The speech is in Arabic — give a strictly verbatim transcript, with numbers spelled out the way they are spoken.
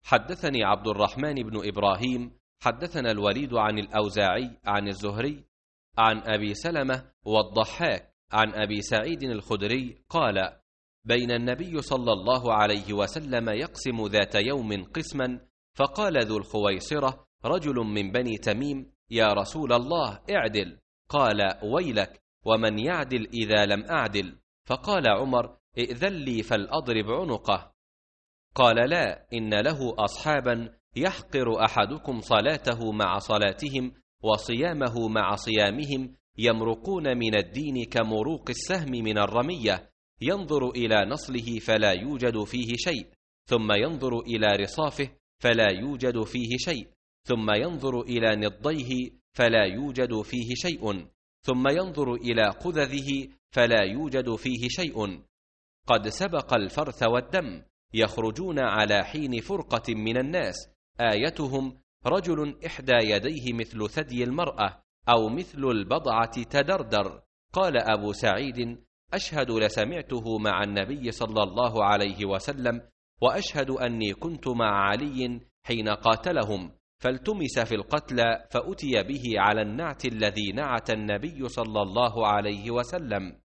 حدثني عبد الرحمن بن إبراهيم حدثنا الوليد عن الأوزاعي عن الزهري عن أبي سلمة والضحاك عن أبي سعيد الخدري قال: بين النبي صلى الله عليه وسلم يقسم ذات يوم قسما، فقال ذو الخويصرة رجل من بني تميم: يا رسول الله اعدل. قال: ويلك، ومن يعدل إذا لم أعدل؟ فقال عمر: ائذن لي فلأضرب عنقه. قال: لا، إن له أصحابا يحقر أحدكم صلاته مع صلاتهم وصيامه مع صيامهم، يمرقون من الدين كمروق السهم من الرمية، ينظر إلى نصله فلا يوجد فيه شيء، ثم ينظر إلى رصافه فلا يوجد فيه شيء، ثم ينظر إلى نضيه فلا يوجد فيه شيء، ثم ينظر إلى قذذه فلا يوجد فيه شيء. قد سبق الفرث والدم، يخرجون على حين فرقة من الناس، آيتهم رجل إحدى يديه مثل ثدي المرأة أو مثل البضعة تدردر. قال أبو سعيد: أشهد لسمعته مع النبي صلى الله عليه وسلم، وأشهد أني كنت مع علي حين قاتلهم، فالتمس في القتلى فأتي به على النعت الذي نعت النبي صلى الله عليه وسلم.